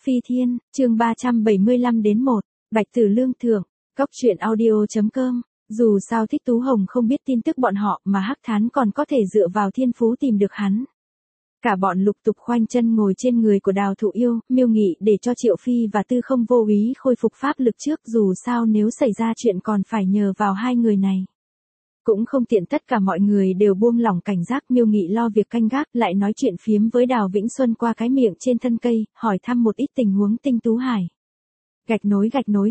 Phi Thiên, chương 375 đến 1, Bạch Tử Lương thượng, Cóc truyện audio.com. Dù sao Thích Tú Hồng không biết tin tức bọn họ mà Hắc Thán còn có thể dựa vào thiên phú tìm được hắn. Cả bọn lục tục khoanh chân ngồi trên người của Đào Thụ Yêu, miêu nghị để cho Triệu Phi và Tư Không vô úy khôi phục pháp lực trước, dù sao nếu xảy ra chuyện còn phải nhờ vào hai người này. Cũng không tiện tất cả mọi người đều buông lỏng cảnh giác, miêu nghị lo việc canh gác, lại nói chuyện phiếm với Đào Vĩnh Xuân qua cái miệng trên thân cây, hỏi thăm một ít tình huống Tinh Tú Hải. Gạch nối.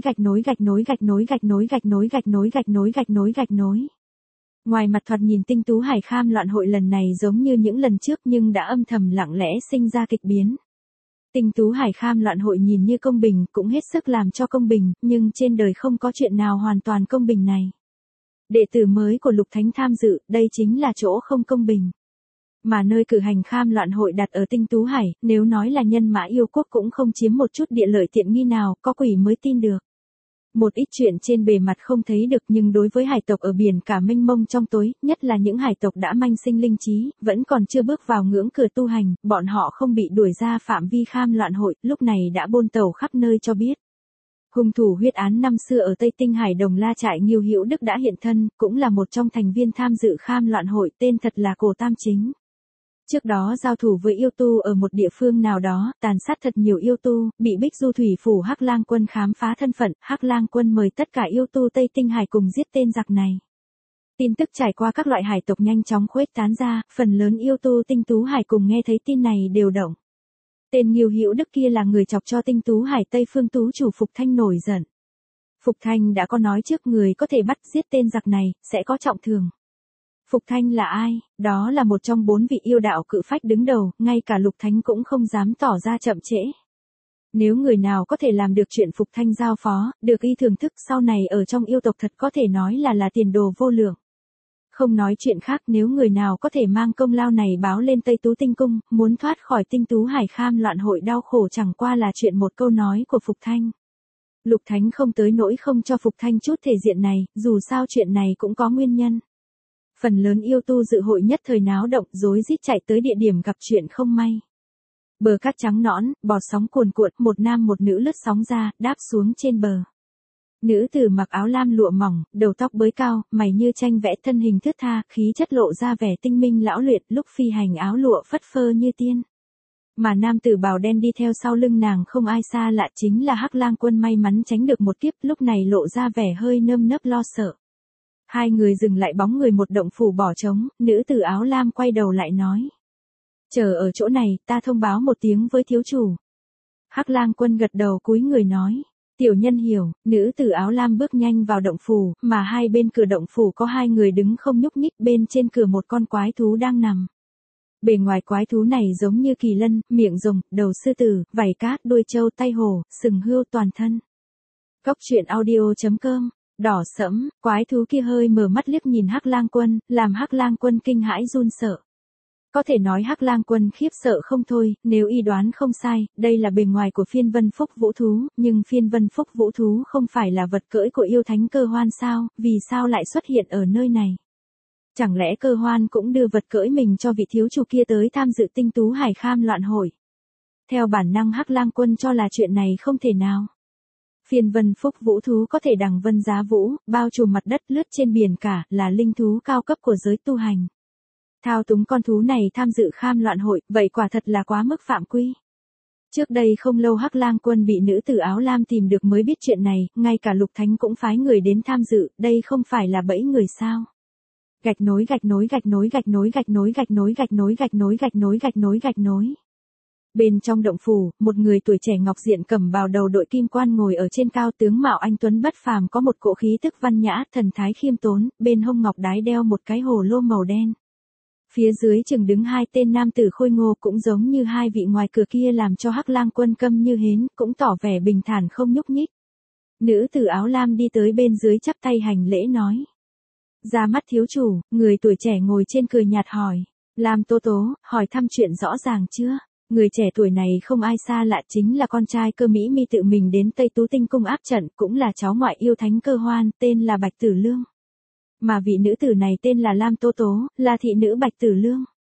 Ngoài mặt thoạt nhìn Tinh Tú Hải kham loạn hội lần này giống như những lần trước nhưng đã âm thầm lặng lẽ sinh ra kịch biến. Tinh Tú Hải kham loạn hội nhìn như công bình, cũng hết sức làm cho công bình, nhưng trên đời không có chuyện nào hoàn toàn công bình này. Đệ tử mới của Lục Thánh tham dự, đây chính là chỗ không công bình. Mà nơi cử hành kham loạn hội đặt ở Tinh Tú Hải, nếu nói là nhân mã yêu quốc cũng không chiếm một chút địa lợi tiện nghi nào, có quỷ mới tin được. Một ít chuyện trên bề mặt không thấy được nhưng đối với hải tộc ở biển cả mênh mông trong tối, nhất là những hải tộc đã manh sinh linh trí, vẫn còn chưa bước vào ngưỡng cửa tu hành, bọn họ không bị đuổi ra phạm vi kham loạn hội, lúc này đã bôn tẩu khắp nơi cho biết. Hung thủ huyết án năm xưa ở Tây Tinh Hải Đồng La Trại Nghiêu Hữu Đức đã hiện thân, cũng là một trong thành viên tham dự kham loạn hội, tên thật là Cổ Tam Chính. Trước đó giao thủ với yêu tu ở một địa phương nào đó, tàn sát thật nhiều yêu tu, bị Bích Du Thủy Phủ Hắc Lang Quân khám phá thân phận, Hắc Lang Quân mời tất cả yêu tu Tây Tinh Hải cùng giết tên giặc này. Tin tức trải qua các loại hải tộc nhanh chóng khuếch tán ra, phần lớn yêu tu Tinh Tú Hải cùng nghe thấy tin này đều động. Tên Nghiêu Hữu Đức kia là người chọc cho Tinh Tú Hải Tây Phương Tú chủ Phục Thanh nổi giận. Phục Thanh đã có nói trước người có thể bắt giết tên giặc này, sẽ có trọng thưởng. Phục Thanh là ai? Đó là một trong 4 vị yêu đạo cự phách đứng đầu, ngay cả Lục Thánh cũng không dám tỏ ra chậm trễ. Nếu người nào có thể làm được chuyện Phục Thanh giao phó, được y thưởng thức sau này ở trong yêu tộc thật có thể nói là tiền đồ vô lượng. Không nói chuyện khác, nếu người nào có thể mang công lao này báo lên Tây Tú Tinh Cung, muốn thoát khỏi Tinh Tú Hải kham loạn hội đau khổ chẳng qua là chuyện một câu nói của Phục Thanh. Lục Thánh không tới nỗi không cho Phục Thanh chút thể diện này, dù sao chuyện này cũng có nguyên nhân. Phần lớn yêu tu dự hội nhất thời náo động, rối rít chạy tới địa điểm gặp chuyện không may. Bờ cát trắng nõn, bọt sóng cuồn cuộn, một nam một nữ lướt sóng ra, đáp xuống trên bờ. Nữ tử mặc áo lam lụa mỏng, đầu tóc bới cao, mày như tranh vẽ, thân hình thướt tha, khí chất lộ ra vẻ tinh minh lão luyện, lúc phi hành áo lụa phất phơ như tiên. Mà nam tử bào đen đi theo sau lưng nàng không ai xa lạ, chính là Hắc Lang Quân may mắn tránh được một kiếp, lúc này lộ ra vẻ hơi nơm nớp lo sợ. Hai người dừng lại bóng người một động phủ bỏ trống, nữ tử áo lam quay đầu lại nói. Chờ ở chỗ này, ta thông báo một tiếng với thiếu chủ. Hắc Lang Quân gật đầu cúi người nói. Tiểu nhân hiểu, nữ tử áo lam bước nhanh vào động phủ, mà hai bên cửa động phủ có hai người đứng không nhúc nhích, bên trên cửa một con quái thú đang nằm. Bề ngoài quái thú này giống như kỳ lân, miệng rồng, đầu sư tử, vảy cát, đuôi trâu, tay hổ, sừng hươu toàn thân. Cóc truyện audio.com. Đỏ sẫm, quái thú kia hơi mở mắt liếc nhìn Hắc Lang Quân, làm Hắc Lang Quân kinh hãi run sợ. Có thể nói Hắc Lang Quân khiếp sợ không thôi, nếu y đoán không sai, đây là bề ngoài của phiên vân phúc vũ thú, nhưng phiên vân phúc vũ thú không phải là vật cưỡi của yêu thánh Cơ Hoan sao, vì sao lại xuất hiện ở nơi này? Chẳng lẽ Cơ Hoan cũng đưa vật cưỡi mình cho vị thiếu chủ kia tới tham dự Tinh Tú Hải kham loạn hội? Theo bản năng Hắc Lang Quân cho là chuyện này không thể nào. Phiên vân phúc vũ thú có thể đằng vân giá vũ, bao trùm mặt đất, lướt trên biển cả, là linh thú cao cấp của giới tu hành. Thao túng con thú này tham dự kham loạn hội, vậy quả thật là quá mức phạm quy. Trước đây không lâu Hắc Lang Quân bị nữ tử áo lam tìm được mới biết chuyện này, ngay cả Lục Thánh cũng phái người đến tham dự, đây không phải là bẫy người sao? Gạch nối. Bên trong động phủ, một người tuổi trẻ ngọc diện cẩm bào đầu đội kim quan ngồi ở trên cao, tướng mạo anh tuấn bất phàm, có một cỗ khí tức văn nhã, thần thái khiêm tốn, bên hông ngọc đái đeo một cái hồ lô màu đen. Phía dưới chừng đứng hai tên nam tử khôi ngô cũng giống như hai vị ngoài cửa kia làm cho Hắc Lang Quân câm như hến, cũng tỏ vẻ bình thản không nhúc nhích. Nữ tử áo lam đi tới bên dưới chắp tay hành lễ nói. Ra mắt thiếu chủ, người tuổi trẻ ngồi trên cười nhạt hỏi. Lam Tố Tố, hỏi thăm chuyện rõ ràng chưa? Người trẻ tuổi này không ai xa lạ, chính là con trai Cơ Mỹ Mi tự mình đến Tây Tú Tinh Cung áp trận, cũng là cháu ngoại yêu thánh Cơ Hoan, tên là Bạch Tử Lương. Mà vị nữ tử này tên là Lam Tố Tố, là thị nữ Bạch Tử Lương.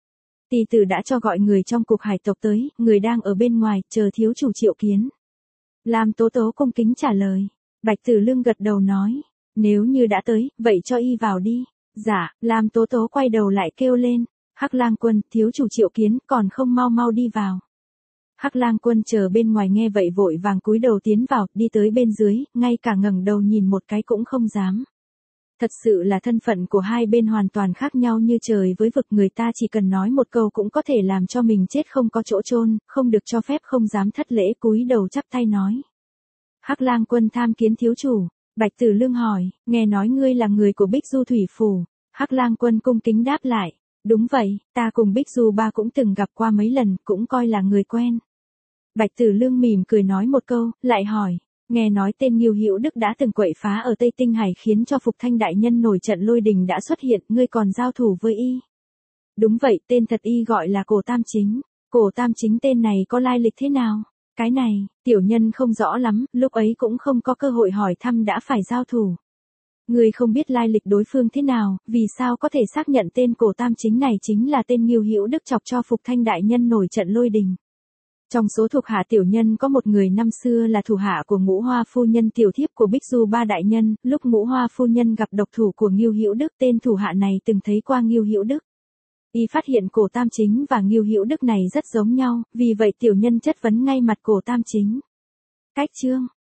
Tỳ tử đã cho gọi người trong cục hải tộc tới, người đang ở bên ngoài, chờ thiếu chủ triệu kiến. Lam Tố Tố cung kính trả lời. Bạch Tử Lương gật đầu nói, nếu như đã tới, vậy cho y vào đi. Dạ, Lam Tố Tố quay đầu lại kêu lên, Hắc Lang Quân, thiếu chủ triệu kiến, còn không mau mau đi vào. Hắc Lang Quân chờ bên ngoài nghe vậy vội vàng cúi đầu tiến vào, đi tới bên dưới, ngay cả ngẩng đầu nhìn một cái cũng không dám. Thật sự là thân phận của hai bên hoàn toàn khác nhau như trời với vực, người ta chỉ cần nói một câu cũng có thể làm cho mình chết không có chỗ chôn, không được cho phép, không dám thất lễ, cúi đầu chắp tay nói. Hắc Lang Quân tham kiến thiếu chủ. Bạch Tử Lương hỏi, nghe nói ngươi là người của Bích Du Thủy Phủ. Hắc Lang Quân cung kính đáp lại, đúng vậy, ta cùng Bích Du Ba cũng từng gặp qua mấy lần, cũng coi là người quen. Bạch Tử Lương mỉm cười nói một câu, lại hỏi, nghe nói tên Ngưu Hữu Đức đã từng quậy phá ở Tây Tinh Hải khiến cho Phục Thanh đại nhân nổi trận lôi đình đã xuất hiện, ngươi còn giao thủ với y. Đúng vậy, tên thật y gọi là Cổ Tam Chính. Cổ Tam Chính tên này có lai lịch thế nào? Cái này, tiểu nhân không rõ lắm, lúc ấy cũng không có cơ hội hỏi thăm đã phải giao thủ. Ngươi không biết lai lịch đối phương thế nào, vì sao có thể xác nhận tên Cổ Tam Chính này chính là tên Ngưu Hữu Đức chọc cho Phục Thanh đại nhân nổi trận lôi đình. Trong số thuộc hạ tiểu nhân có một người năm xưa là thủ hạ của Ngũ Hoa phu nhân, tiểu thiếp của Bích Du Ba đại nhân, lúc Ngũ Hoa phu nhân gặp độc thủ của Ngưu Hữu Đức, tên thủ hạ này từng thấy qua Ngưu Hữu Đức. Y phát hiện Cổ Tam Chính và Ngưu Hữu Đức này rất giống nhau, vì vậy tiểu nhân chất vấn ngay mặt Cổ Tam Chính. Cách chương